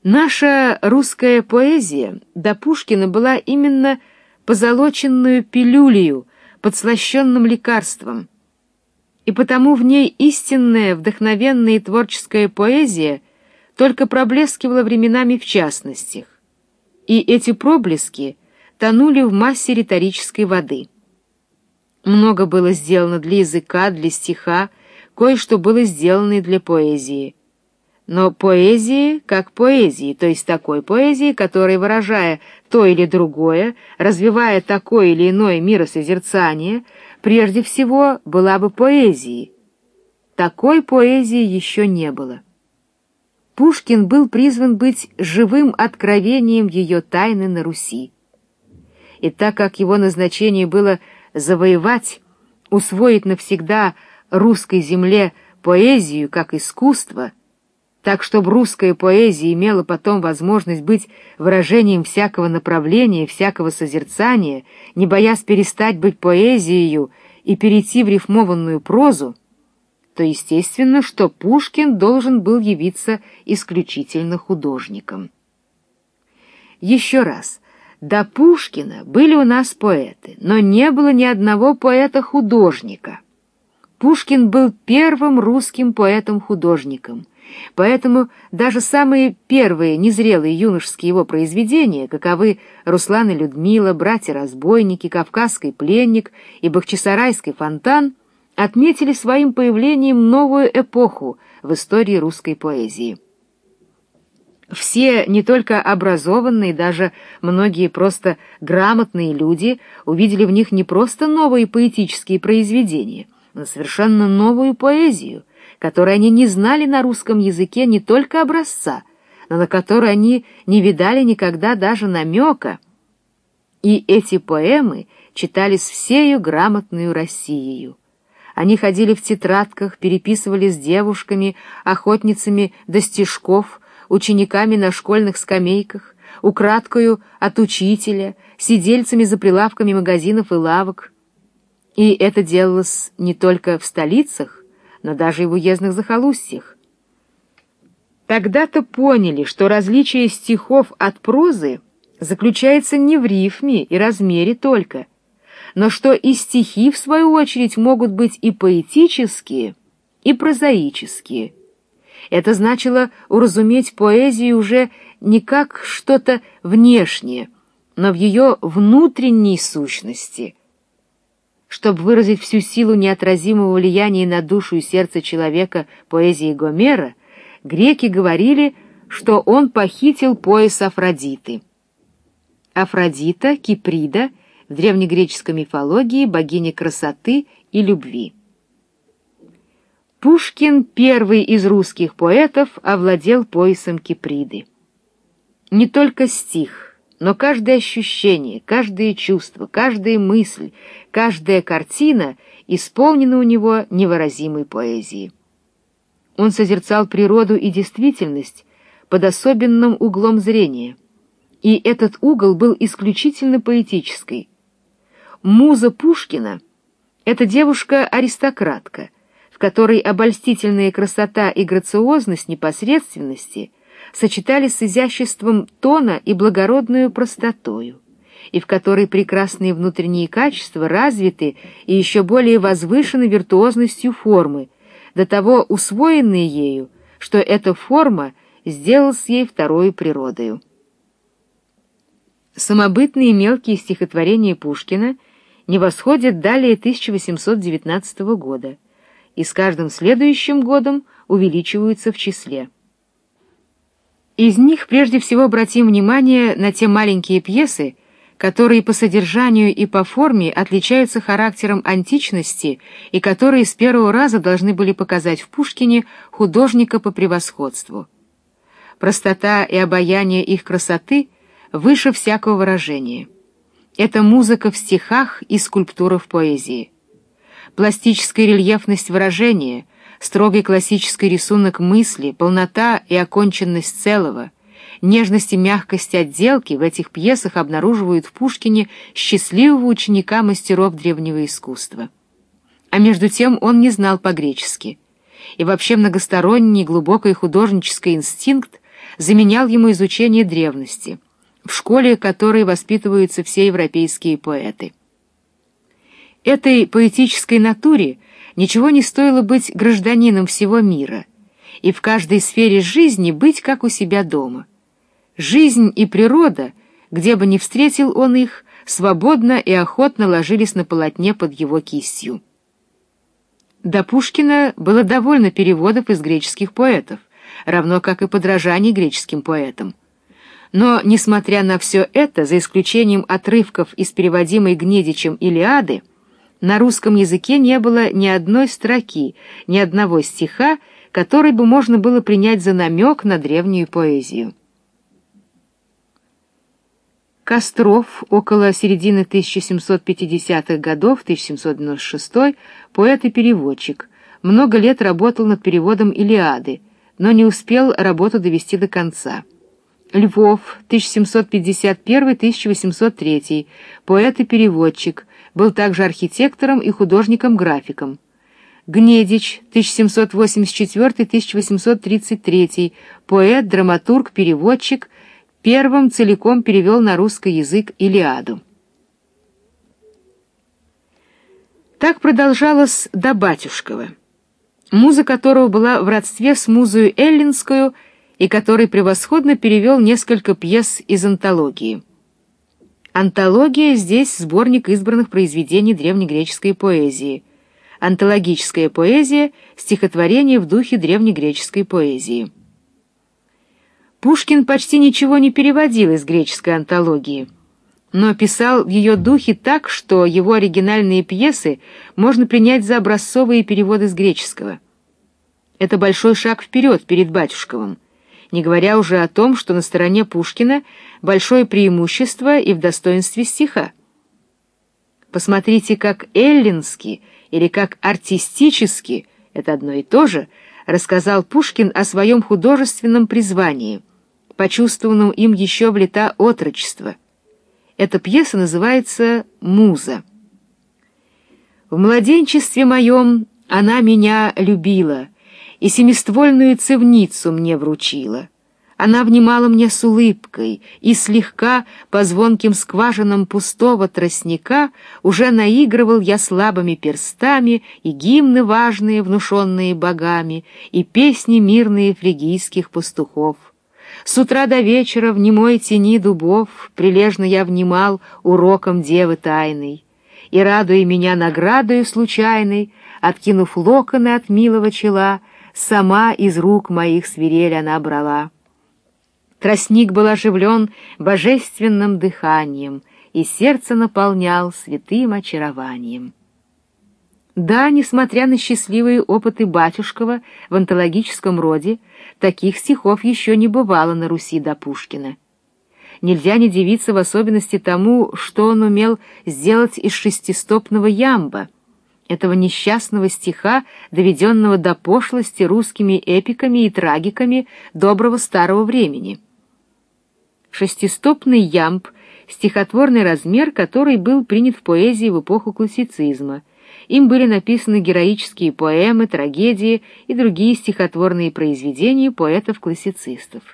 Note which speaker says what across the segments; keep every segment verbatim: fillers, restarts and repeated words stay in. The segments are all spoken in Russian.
Speaker 1: Наша русская поэзия до Пушкина была именно позолоченную пилюлею, подслащенным лекарством, и потому в ней истинная, вдохновенная и творческая поэзия только проблескивала временами в частностях, и эти проблески тонули в массе риторической воды. Много было сделано для языка, для стиха, кое-что было сделано и для поэзии. Но поэзии как поэзии, то есть такой поэзии, которая, выражая то или другое, развивая такое или иное миросозерцание, прежде всего была бы поэзией. Такой поэзии еще не было. Пушкин был призван быть живым откровением ее тайны на Руси. И так как его назначение было завоевать, усвоить навсегда русской земле поэзию как искусство, так чтобы русская поэзия имела потом возможность быть выражением всякого направления, всякого созерцания, не боясь перестать быть поэзией и перейти в рифмованную прозу, то естественно, что Пушкин должен был явиться исключительно художником. Еще раз, до Пушкина были у нас поэты, но не было ни одного поэта-художника. Пушкин был первым русским поэтом-художником, поэтому даже самые первые незрелые юношеские его произведения, каковы «Руслан и Людмила», «Братья-разбойники», «Кавказский пленник» и «Бахчисарайский фонтан», отметили своим появлением новую эпоху в истории русской поэзии. Все, не только образованные, даже многие просто грамотные люди, увидели в них не просто новые поэтические произведения, но совершенно новую поэзию, которой они не знали на русском языке не только образца, но на которой они не видали никогда даже намека. И эти поэмы читались всею грамотную Россией. Они ходили в тетрадках, переписывали с девушками, охотницами до стишков, учениками на школьных скамейках, украдкою от учителя, сидельцами за прилавками магазинов и лавок. И это делалось не только в столицах, но даже и в уездных захолустьях. Тогда-то поняли, что различие стихов от прозы заключается не в рифме и размере только, но что и стихи, в свою очередь, могут быть и поэтические, и прозаические. Это значило уразуметь поэзию уже не как что-то внешнее, но в ее внутренней сущности. Чтобы выразить всю силу неотразимого влияния на душу и сердце человека поэзии Гомера, греки говорили, что он похитил пояс Афродиты. Афродита, Киприда, в древнегреческой мифологии богиня красоты и любви. Пушкин, первый из русских поэтов, овладел поясом Киприды. Не только стих, но каждое ощущение, каждое чувство, каждая мысль, каждая картина исполнена у него невыразимой поэзией. Он созерцал природу и действительность под особенным углом зрения, и этот угол был исключительно поэтический. Муза Пушкина — это девушка-аристократка, в которой обольстительная красота и грациозность непосредственности сочетались с изяществом тона и благородную простотою, и в которой прекрасные внутренние качества развиты и еще более возвышены виртуозностью формы, до того усвоенной ею, что эта форма сделалась ей второй природою. Самобытные мелкие стихотворения Пушкина не восходят далее тысяча восемьсот девятнадцатого года и с каждым следующим годом увеличиваются в числе. Из них прежде всего обратим внимание на те маленькие пьесы, которые по содержанию и по форме отличаются характером античности и которые с первого раза должны были показать в Пушкине художника по превосходству. Простота и обаяние их красоты выше всякого выражения. Это музыка в стихах и скульптура в поэзии. Пластическая рельефность выражения, строгий классический рисунок мысли, полнота и оконченность целого, нежность и мягкость отделки в этих пьесах обнаруживают в Пушкине счастливого ученика мастеров древнего искусства. А между тем он не знал по-гречески, и вообще многосторонний глубокий художнический инстинкт заменял ему изучение древности, в школе которой воспитываются все европейские поэты. Этой поэтической натуре ничего не стоило быть гражданином всего мира и в каждой сфере жизни быть как у себя дома. Жизнь и природа, где бы ни встретил он их, свободно и охотно ложились на полотне под его кистью. До Пушкина было довольно переводов из греческих поэтов, равно как и подражаний греческим поэтам. Но, несмотря на все это, за исключением отрывков из переводимой Гнедичем «Илиады», на русском языке не было ни одной строки, ни одного стиха, который бы можно было принять за намек на древнюю поэзию. Костров, около середины тысяча семьсот пятидесятых годов, тысяча семьсот девяносто шестой, поэт и переводчик, много лет работал над переводом «Илиады», но не успел работу довести до конца. Львов, тысяча семьсот пятьдесят первый — тысяча восемьсот третий, поэт и переводчик, был также архитектором и художником-графиком. Гнедич, тысяча семьсот восемьдесят четвёртый — тысяча восемьсот тридцать третий, поэт, драматург, переводчик, первым целиком перевел на русский язык «Илиаду». Так продолжалось до Батюшкова, муза которого была в родстве с музою эллинскую и который превосходно перевел несколько пьес из антологии. Антология здесь сборник избранных произведений древнегреческой поэзии. Антологическая поэзия — стихотворение в духе древнегреческой поэзии. Пушкин почти ничего не переводил из греческой антологии, но писал в ее духе так, что его оригинальные пьесы можно принять за образцовые переводы с греческого. Это большой шаг вперед перед Батюшковым, не говоря уже о том, что на стороне Пушкина большое преимущество и в достоинстве стиха. Посмотрите, как эллински или как артистически, это одно и то же, рассказал Пушкин о своем художественном призвании, почувствованном им еще в лета отрочества. Эта пьеса называется «Муза». «В младенчестве моем она меня любила и семиствольную цевницу мне вручила. Она внимала мне с улыбкой, и слегка по звонким скважинам пустого тростника уже наигрывал я слабыми перстами и гимны важные, внушенные богами, и песни мирные фригийских пастухов. С утра до вечера в немой тени дубов прилежно я внимал урокам девы тайной, и, радуя меня наградою случайной, откинув локоны от милого чела, сама из рук моих свирель она брала. Тростник был оживлен божественным дыханием и сердце наполнял святым очарованием». Да, несмотря на счастливые опыты Батюшкова в антологическом роде, таких стихов еще не бывало на Руси до Пушкина. Нельзя не дивиться в особенности тому, что он умел сделать из шестистопного ямба, этого несчастного стиха, доведенного до пошлости русскими эпиками и трагиками доброго старого времени. Шестистопный ямб — стихотворный размер, который был принят в поэзии в эпоху классицизма. Им были написаны героические поэмы, трагедии и другие стихотворные произведения поэтов-классицистов.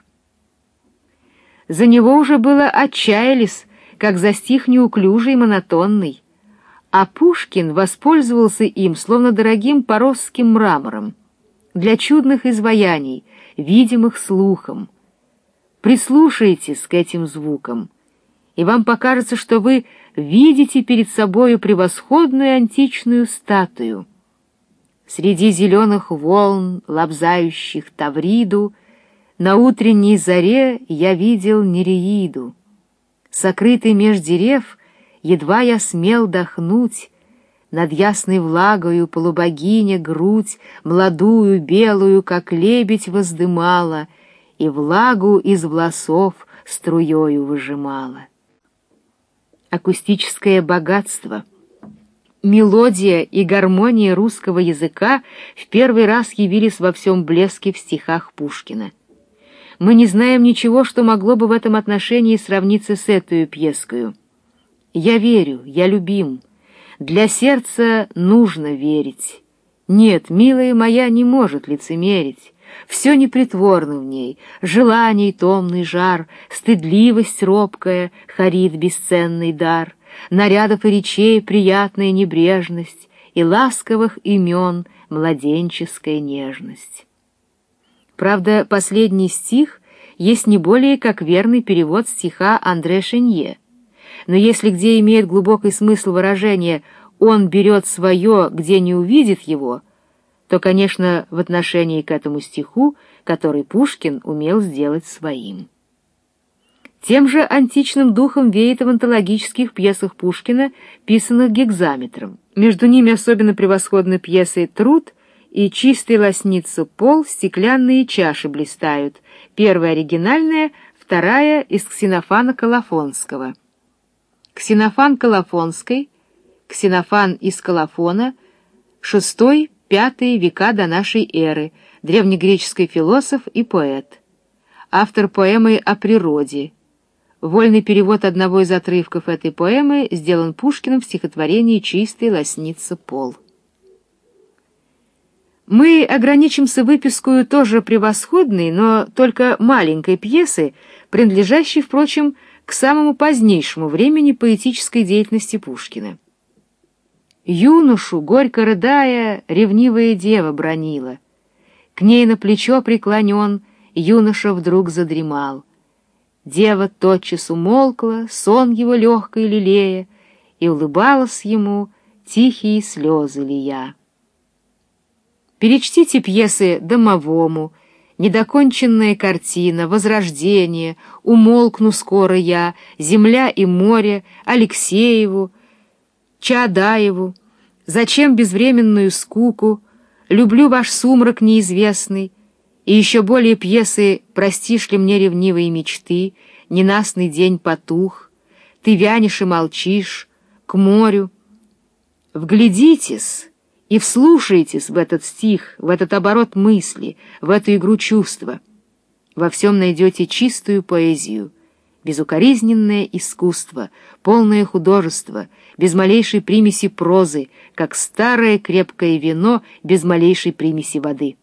Speaker 1: За него уже было отчаялись, как за стих неуклюжий и монотонный, а Пушкин воспользовался им, словно дорогим поросским мрамором, для чудных изваяний, видимых слухом. Прислушайтесь к этим звукам, и вам покажется, что вы видите перед собою превосходную античную статую. Среди зеленых волн, лобзающих Тавриду, на утренней заре я видел Нереиду. Сокрытый меж дерев, едва я смел дохнуть, над ясной влагою полубогиня грудь младую, белую, как лебедь, воздымала, и влагу из волосов струёю выжимала. Акустическое богатство, мелодия и гармония русского языка в первый раз явились во всем блеске в стихах Пушкина. Мы не знаем ничего, что могло бы в этом отношении сравниться с этой пьескою. «Я верю, я любим. Для сердца нужно верить. Нет, милая моя не может лицемерить. Все непритворно в ней, желаний томный жар, стыдливость робкая, харит бесценный дар, нарядов и речей приятная небрежность и ласковых имен младенческая нежность. Правда, последний стих есть не более как верный перевод стиха Андре Шенье, но если где имеет глубокий смысл выражение «он берет свое, где не увидит его», то, конечно, в отношении к этому стиху, который Пушкин умел сделать своим. Тем же античным духом веет в антологических пьесах Пушкина, писанных гекзаметром. Между ними особенно превосходны пьесы «Труд» и «Чистой лоснится пол, стеклянные чаши блистают», первая оригинальная, вторая из Ксенофана Колофонского. Ксенофан Колофонской, Ксенофан из Колофона, шестой пятый века до нашей эры, древнегреческий философ и поэт. Автор поэмы «О природе». Вольный перевод одного из отрывков этой поэмы сделан Пушкиным в стихотворении «Чистый лоснится пол». Мы ограничимся выпискою тоже превосходной, но только маленькой пьесы, принадлежащей, впрочем, к самому позднейшему времени поэтической деятельности Пушкина. Юношу, горько рыдая, ревнивая дева бранила. К ней на плечо преклонен, юноша вдруг задремал. Дева тотчас умолкла, сон его легкой лелея, и улыбалась ему, тихие слезы лия. Перечтите пьесы «Домовому», «Недоконченная картина», «Возрождение», «Умолкну скоро я», «Земля и море», Алексееву, Чаадаеву, «Зачем безвременную скуку», «Люблю ваш сумрак неизвестный», и еще более пьесы «Простишь ли мне ревнивые мечты», «Ненастный день потух», «Ты вянешь и молчишь», «К морю». Вглядитесь и вслушайтесь в этот стих, в этот оборот мысли, в эту игру чувства. Во всем найдете чистую поэзию, безукоризненное искусство, полное художество, без малейшей примеси прозы, как старое крепкое вино без малейшей примеси воды.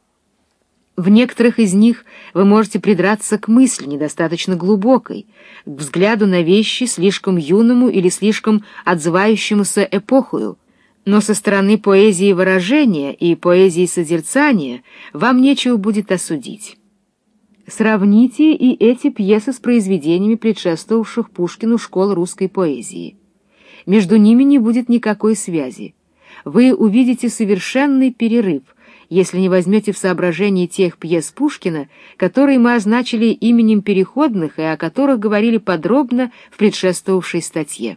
Speaker 1: В некоторых из них вы можете придраться к мысли недостаточно глубокой, к взгляду на вещи слишком юному или слишком отзывающемуся эпохою, но со стороны поэзии выражения и поэзии созерцания вам нечего будет осудить. Сравните и эти пьесы с произведениями предшествовавших Пушкину школ русской поэзии. Между ними не будет никакой связи. Вы увидите совершенный перерыв, если не возьмете в соображение тех пьес Пушкина, которые мы означили именем переходных и о которых говорили подробно в предшествовавшей статье.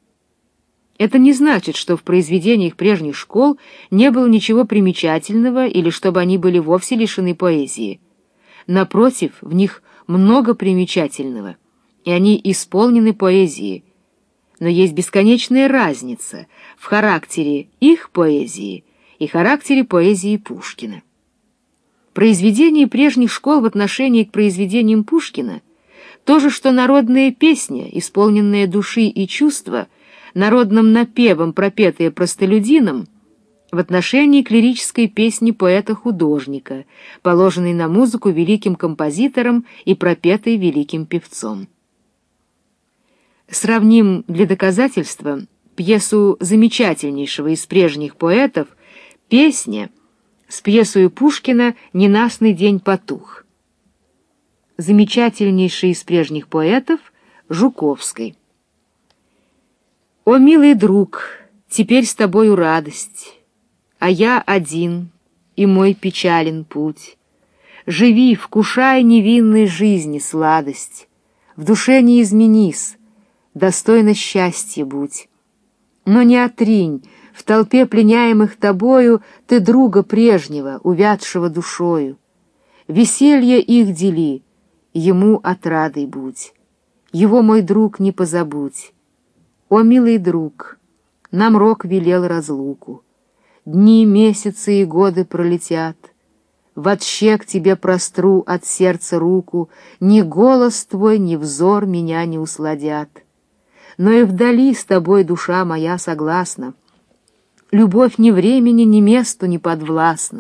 Speaker 1: Это не значит, что в произведениях прежних школ не было ничего примечательного или чтобы они были вовсе лишены поэзии. Напротив, в них много примечательного, и они исполнены поэзией. Но есть бесконечная разница в характере их поэзии и характере поэзии Пушкина. Произведения прежних школ в отношении к произведениям Пушкина — то же, что народная песня, исполненная души и чувства, народным напевом, пропетая простолюдином, в отношении к лирической песни поэта-художника, положенной на музыку великим композитором и пропетой великим певцом. Сравним для доказательства пьесу замечательнейшего из прежних поэтов «Песня» с пьесой Пушкина «Ненастный день потух». Замечательнейший из прежних поэтов Жуковской. «О, милый друг, теперь с тобою радость, а я один, и мой печален путь. Живи, вкушай невинной жизни сладость, в душе не изменись, достойно счастья будь. Но не отринь, в толпе пленяемых тобою ты друга прежнего, увядшего душою. Веселье их дели, ему отрадой будь. Его, мой друг, не позабудь. О, милый друг, нам рок велел разлуку. Дни, месяцы и годы пролетят. Вотще к тебе простру от сердца руку, ни голос твой, ни взор меня не усладят. Но и вдали с тобой душа моя согласна. Любовь ни времени, ни месту не подвластна.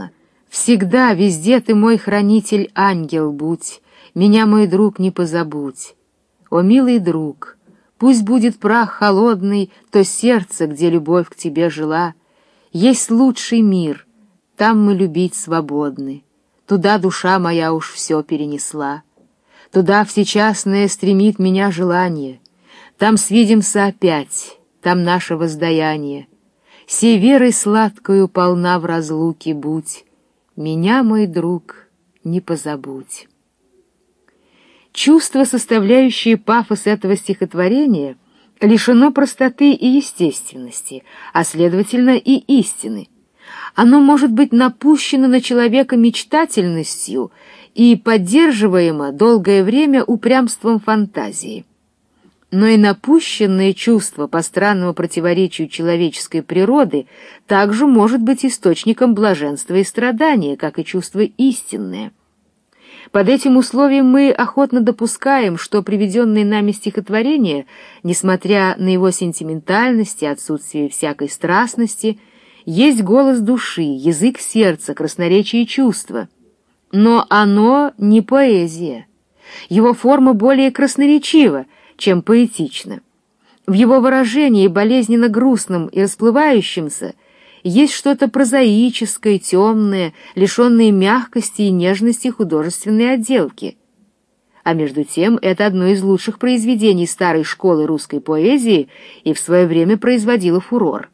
Speaker 1: Всегда, везде ты мой хранитель, ангел будь, меня, мой друг, не позабудь. О, милый друг, пусть будет прах холодный, то сердце, где любовь к тебе жила. Есть лучший мир, там мы любить свободны. Туда душа моя уж все перенесла. Туда всечасное стремит меня желание. Там свидимся опять, там наше воздаяние. Сей верой сладкою полна в разлуке будь. Меня, мой друг, не позабудь. Чувство, составляющее пафос этого стихотворения, лишено простоты и естественности, а следовательно и истины. Оно может быть напущено на человека мечтательностью и поддерживаемо долгое время упрямством фантазии. Но и напущенное чувство по странному противоречию человеческой природы также может быть источником блаженства и страдания, как и чувство истинное. Под этим условием мы охотно допускаем, что приведенное нами стихотворение, несмотря на его сентиментальность и отсутствие всякой страстности, есть голос души, язык сердца, красноречие чувства. Но оно не поэзия. Его форма более красноречива, чем поэтична. В его выражении, болезненно грустном и расплывающемся, есть что-то прозаическое, темное, лишенное мягкости и нежности художественной отделки. А между тем это одно из лучших произведений старой школы русской поэзии и в свое время производило фурор.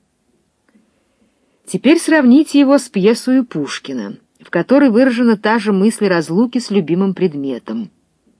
Speaker 1: Теперь сравните его с пьесой Пушкина, в которой выражена та же мысль разлуки с любимым предметом.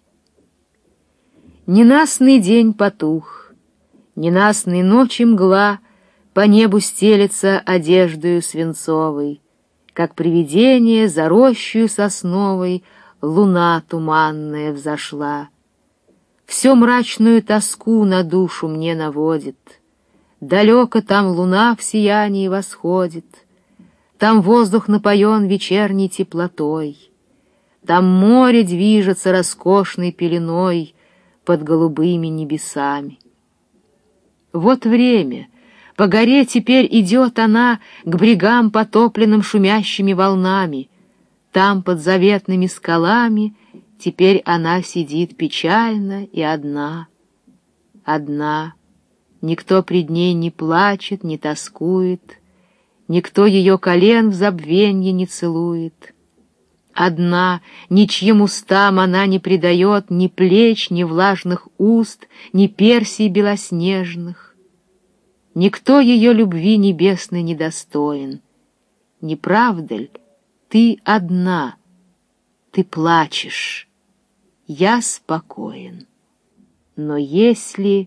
Speaker 1: Ненастный день потух, ненастной ночи мгла по небу стелется одеждою свинцовой, как привидение за рощью сосновой луна туманная взошла. Всё мрачную тоску на душу мне наводит, далеко там луна в сиянии восходит, там воздух напоен вечерней теплотой, там море движется роскошной пеленой под голубыми небесами. Вот время, по горе теперь идет она к брегам, потопленным шумящими волнами. Там, под заветными скалами, теперь она сидит печально и одна. Одна. Никто пред ней не плачет, не тоскует, никто ее колен в забвенье не целует. Одна, ничьим устам она не предает ни плеч, ни влажных уст, ни персий белоснежных. Никто ее любви небесной не достоин. Не правда ль, ты одна, ты плачешь, я спокоен. Но если...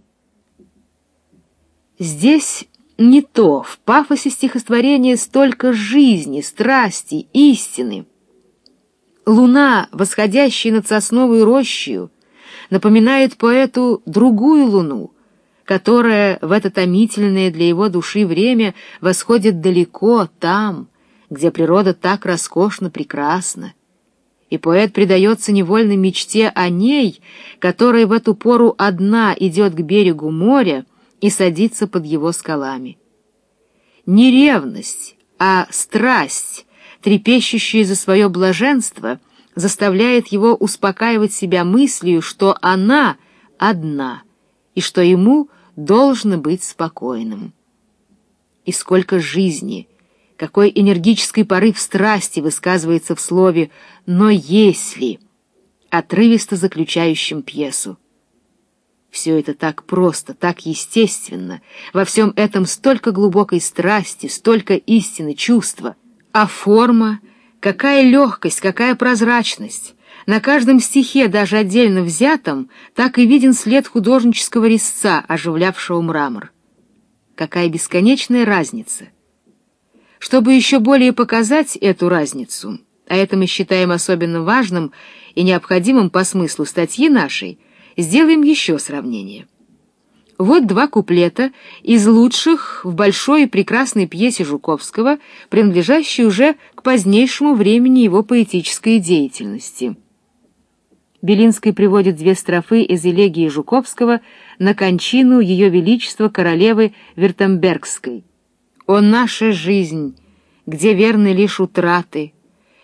Speaker 1: Здесь не то, в пафосе стихотворения столько жизни, страсти, истины. Луна, восходящая над сосновой рощью, напоминает поэту другую луну, которая в это томительное для его души время восходит далеко там, где природа так роскошно прекрасна. И поэт предается невольной мечте о ней, которая в эту пору одна идет к берегу моря и садится под его скалами. Не ревность, а страсть, трепещущая за свое блаженство, заставляет его успокаивать себя мыслью, что она одна, и что ему должно быть спокойным. И сколько жизни, какой энергический порыв страсти высказывается в слове «но если», отрывисто заключающем пьесу. Все это так просто, так естественно, во всем этом столько глубокой страсти, столько истины, чувства. А форма, какая легкость, какая прозрачность! На каждом стихе, даже отдельно взятом, так и виден след художнического резца, оживлявшего мрамор. Какая бесконечная разница! Чтобы еще более показать эту разницу, а это мы считаем особенно важным и необходимым по смыслу статьи нашей, сделаем еще сравнение. Вот два куплета из лучших в большой и прекрасной пьесе Жуковского, принадлежащей уже к позднейшему времени его поэтической деятельности. Белинский приводит две строфы из элегии Жуковского на кончину Ее Величества королевы Вюртембергской. «О наша жизнь, где верны лишь утраты,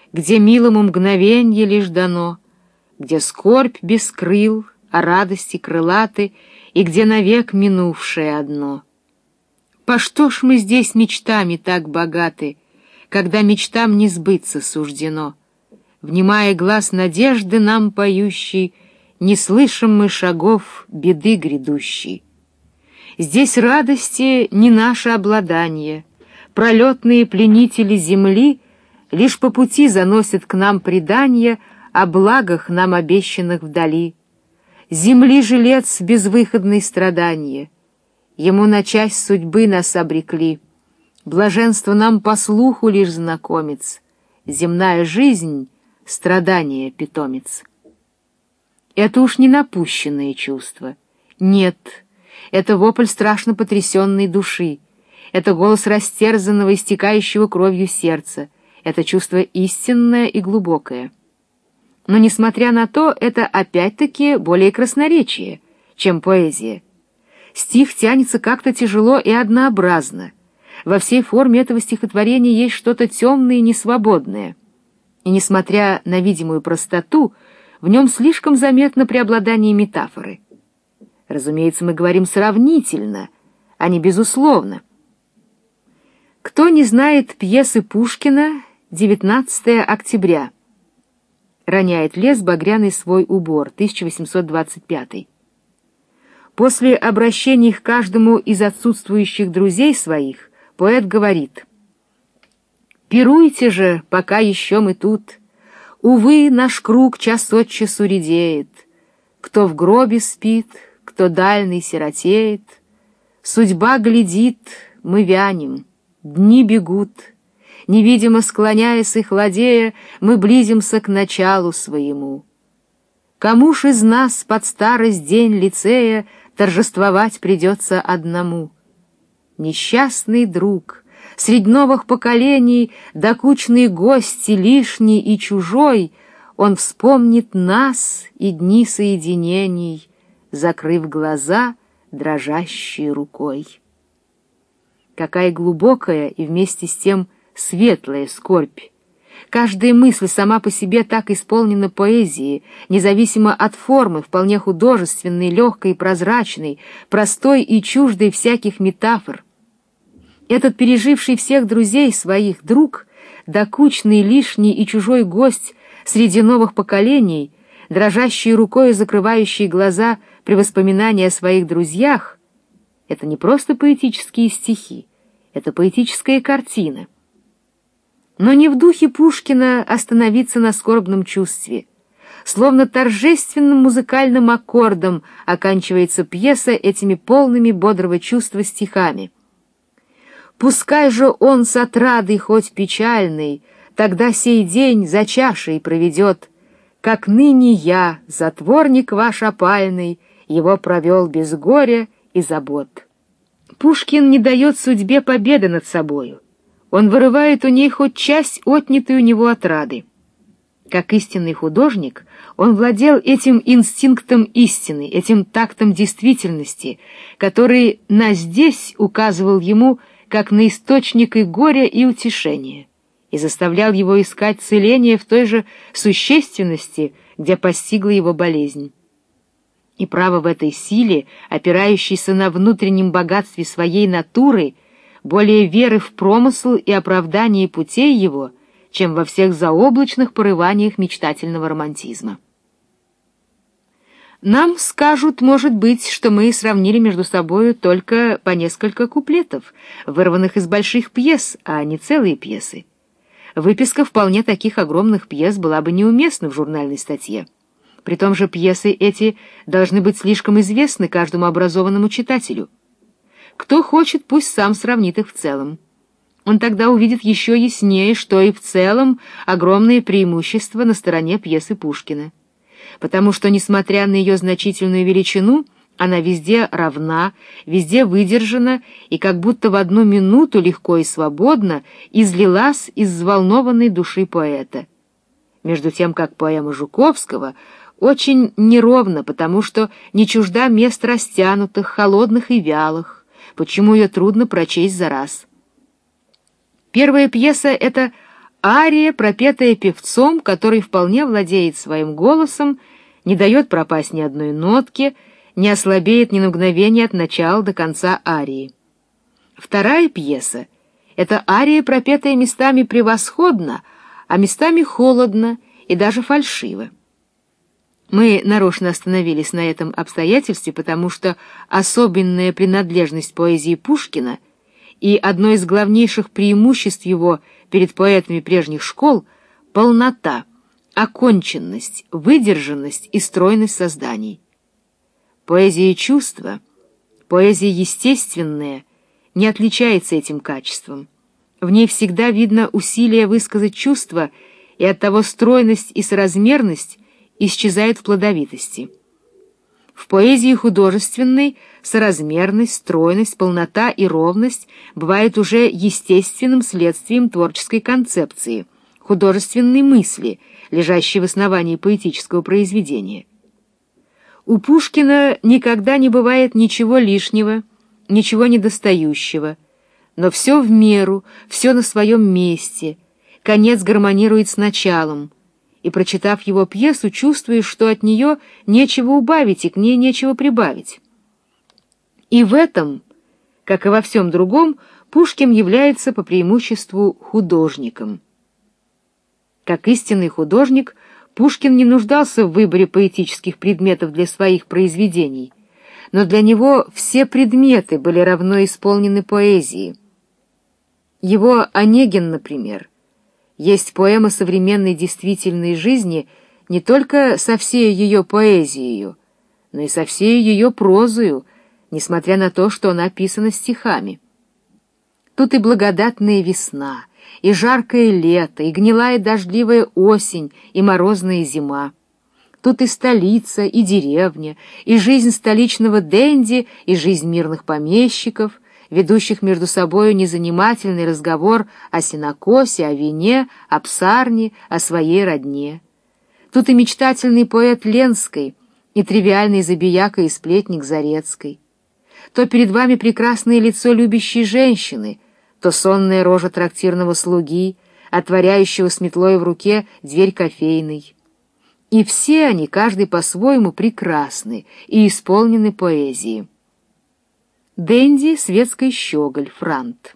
Speaker 1: где милому мгновенье лишь дано, где скорбь без крыл, а радости крылаты, и где навек минувшее одно. По что ж мы здесь мечтами так богаты, когда мечтам не сбыться суждено? Внимая глаз надежды нам поющий, не слышим мы шагов беды грядущей. Здесь радости не наше обладание, пролетные пленители земли лишь по пути заносят к нам предания о благах нам обещанных вдали. Земли жилец безвыходной страдания, ему на часть судьбы нас обрекли. Блаженство нам по слуху лишь знакомец, земная жизнь — страдание питомец. Это уж не напущенные чувства. Нет, это вопль страшно потрясенной души, это голос растерзанного, истекающего кровью сердца, это чувство истинное и глубокое. Но, несмотря на то, это опять-таки более красноречие, чем поэзия. Стих тянется как-то тяжело и однообразно. Во всей форме этого стихотворения есть что-то темное и несвободное. И, несмотря на видимую простоту, в нем слишком заметно преобладание метафоры. Разумеется, мы говорим сравнительно, а не безусловно. Кто не знает пьесы Пушкина «девятнадцатое октября»? Роняет в лес багряный свой убор, тысяча восемьсот двадцать пятый. После обращений к каждому из отсутствующих друзей своих поэт говорит: «Пируйте же, пока еще мы тут. Увы, наш круг час от часу редеет. Кто в гробе спит, кто дальний сиротеет. Судьба глядит, мы вянем, дни бегут. Невидимо склоняясь и хладея, мы близимся к началу своему. Кому ж из нас под старость день лицея торжествовать придется одному? Несчастный друг, средь новых поколений, докучный гость и лишний и чужой, он вспомнит нас и дни соединений, закрыв глаза дрожащей рукой». Какая глубокая и вместе с тем светлая скорбь! Каждая мысль сама по себе так исполнена поэзией, независимо от формы, вполне художественной, легкой и прозрачной, простой и чуждой всяких метафор. Этот переживший всех друзей своих друг, докучный, лишний и чужой гость среди новых поколений, дрожащей рукой закрывающий глаза при воспоминании о своих друзьях, это не просто поэтические стихи, это поэтическая картина. Но не в духе Пушкина остановиться на скорбном чувстве. Словно торжественным музыкальным аккордом оканчивается пьеса этими полными бодрого чувства стихами. «Пускай же он с отрадой хоть печальной тогда сей день за чашей проведет, как ныне я, затворник ваш опальный, его провел без горя и забот». Пушкин не дает судьбе победы над собою. Он вырывает у ней хоть часть отнятой у него отрады. Как истинный художник, он владел этим инстинктом истины, этим тактом действительности, который на здесь указывал ему как на источник и горя, и утешения, и заставлял его искать целение в той же существенности, где постигла его болезнь. И право в этой силе, опирающейся на внутреннем богатстве своей натуры, более веры в промысл и оправдание путей его, чем во всех заоблачных порываниях мечтательного романтизма. Нам скажут, может быть, что мы сравнили между собою только по несколько куплетов, вырванных из больших пьес, а не целые пьесы. Выписка вполне таких огромных пьес была бы неуместна в журнальной статье. При том же пьесы эти должны быть слишком известны каждому образованному читателю. Кто хочет, пусть сам сравнит их в целом. Он тогда увидит еще яснее, что и в целом огромное преимущество на стороне пьесы Пушкина. Потому что, несмотря на ее значительную величину, она везде равна, везде выдержана и как будто в одну минуту легко и свободно излилась из взволнованной души поэта. Между тем, как поэма Жуковского очень неровна, потому что не чужда мест растянутых, холодных и вялых, почему ее трудно прочесть за раз. Первая пьеса — это Ария, пропетая певцом, который вполне владеет своим голосом, не дает пропасть ни одной нотки, не ослабеет ни на мгновение от начала до конца арии. Вторая пьеса — это ария, пропетая местами превосходно, а местами холодно и даже фальшиво. Мы нарочно остановились на этом обстоятельстве, потому что особенная принадлежность поэзии Пушкина и одно из главнейших преимуществ его перед поэтами прежних школ — полнота, оконченность, выдержанность и стройность созданий. Поэзия чувства, поэзия естественная, не отличается этим качеством. В ней всегда видно усилие высказать чувства, и оттого стройность и соразмерность исчезают в плодовитости. В поэзии художественной соразмерность, стройность, полнота и ровность бывают уже естественным следствием творческой концепции, художественной мысли, лежащей в основании поэтического произведения. У Пушкина никогда не бывает ничего лишнего, ничего недостающего, но все в меру, все на своем месте, конец гармонирует с началом, и, прочитав его пьесу, чувствуешь, что от нее нечего убавить и к ней нечего прибавить. И в этом, как и во всем другом, Пушкин является по преимуществу художником. Как истинный художник, Пушкин не нуждался в выборе поэтических предметов для своих произведений, но для него все предметы были равно исполнены поэзией. Его «Онегин», например, есть поэма современной действительной жизни не только со всей ее поэзией, но и со всей ее прозою, несмотря на то, что она описана стихами. Тут и благодатная весна, и жаркое лето, и гнилая дождливая осень, и морозная зима. Тут и столица, и деревня, и жизнь столичного денди, и жизнь мирных помещиков, ведущих между собою незанимательный разговор о сенокосе, о вине, о псарне, о своей родне. Тут и мечтательный поэт Ленской, и тривиальный забияка и сплетник Зарецкой. То перед вами прекрасное лицо любящей женщины, то сонная рожа трактирного слуги, отворяющего с метлой в руке дверь кофейной. И все они, каждый по-своему, прекрасны и исполнены поэзией. Денди, светский щеголь, франт.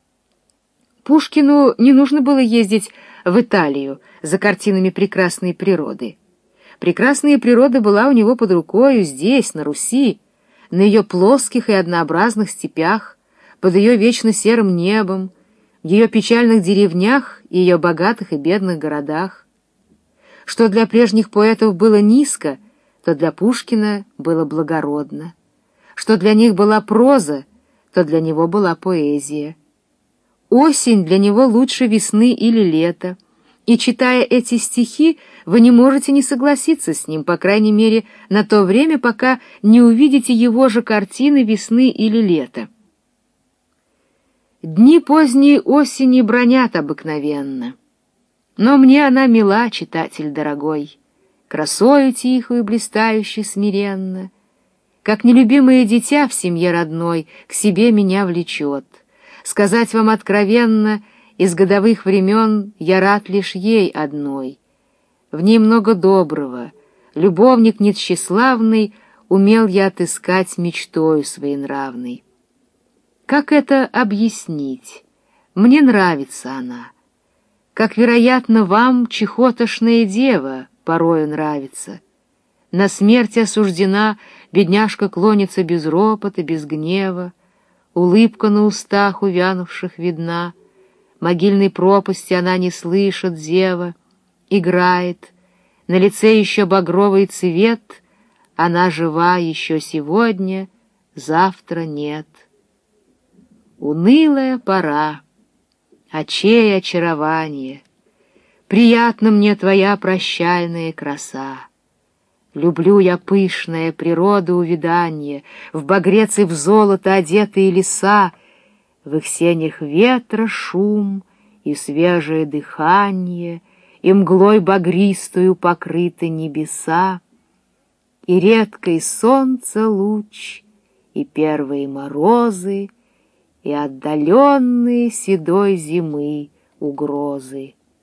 Speaker 1: Пушкину не нужно было ездить в Италию за картинами прекрасной природы. Прекрасная природа была у него под рукою здесь, на Руси, на ее плоских и однообразных степях, под ее вечно серым небом, в ее печальных деревнях и ее богатых и бедных городах. Что для прежних поэтов было низко, то для Пушкина было благородно. Что для них была проза, то для него была поэзия. Осень для него лучше весны или лета, и, читая эти стихи, вы не можете не согласиться с ним, по крайней мере, на то время, пока не увидите его же картины весны или лета. Дни поздней осени бронят обыкновенно, но мне она мила, читатель дорогой, красою тихую, блистающей смиренно. Как нелюбимое дитя в семье родной к себе меня влечет. Сказать вам откровенно, из годовых времен я рад лишь ей одной. В ней много доброго, любовник нетщеславный умел я отыскать мечтою своенравной. Как это объяснить? Мне нравится она. Как, вероятно, вам чехотошная дева порою нравится. На смерть осуждена, бедняжка клонится без ропота, без гнева, улыбка на устах увянувших видна, могильной пропасти она не слышит, зева, играет, на лице еще багровый цвет, она жива еще сегодня, завтра нет. Унылая пора, очей очарование, приятна мне твоя прощальная краса. Люблю я пышное природа увиданье, в багрец и в золото одетые леса, в их сенях ветра шум и свежее дыхание, и мглой багристую покрыты небеса, и редкое солнце луч, и первые морозы, и отдаленные седой зимы угрозы.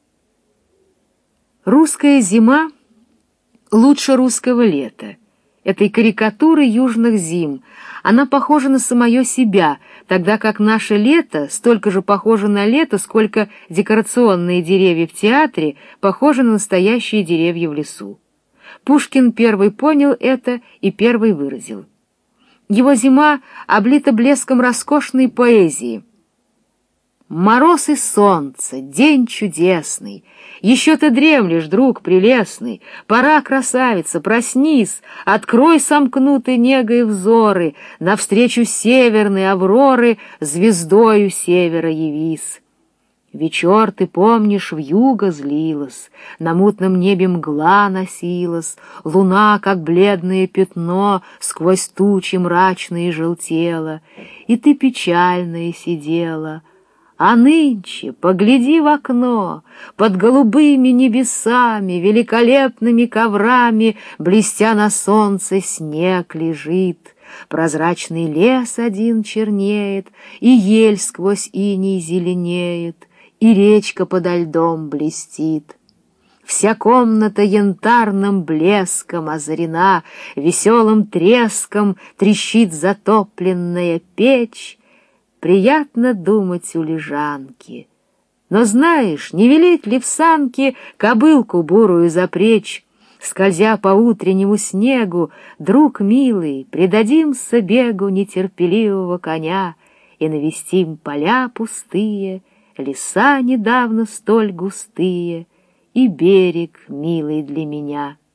Speaker 1: Русская зима лучше русского лета, этой карикатуры южных зим. Она похожа на самое себя, тогда как наше лето столько же похоже на лето, сколько декорационные деревья в театре похожи на настоящие деревья в лесу. Пушкин первый понял это и первый выразил. Его зима облита блеском роскошной поэзии. Мороз и солнце, день чудесный, еще ты дремлешь, друг прелестный, пора, красавица, проснись, открой сомкнутые негой взоры, навстречу северной авроры звездою севера явись. Вечер, ты помнишь, вьюга злилась, на мутном небе мгла носилась, луна, как бледное пятно, сквозь тучи мрачные желтела, и ты печальная сидела. А нынче погляди в окно, под голубыми небесами, великолепными коврами, блестя на солнце, снег лежит, прозрачный лес один чернеет, и ель сквозь иней зеленеет, и речка подо льдом блестит. Вся комната янтарным блеском озарена, веселым треском трещит затопленная печь. Приятно думать у лежанки. Но знаешь, не велеть ли в санке кобылку бурую запречь? Скользя по утреннему снегу, друг милый, предадимся бегу нетерпеливого коня и навестим поля пустые, леса недавно столь густые и берег, милый для меня.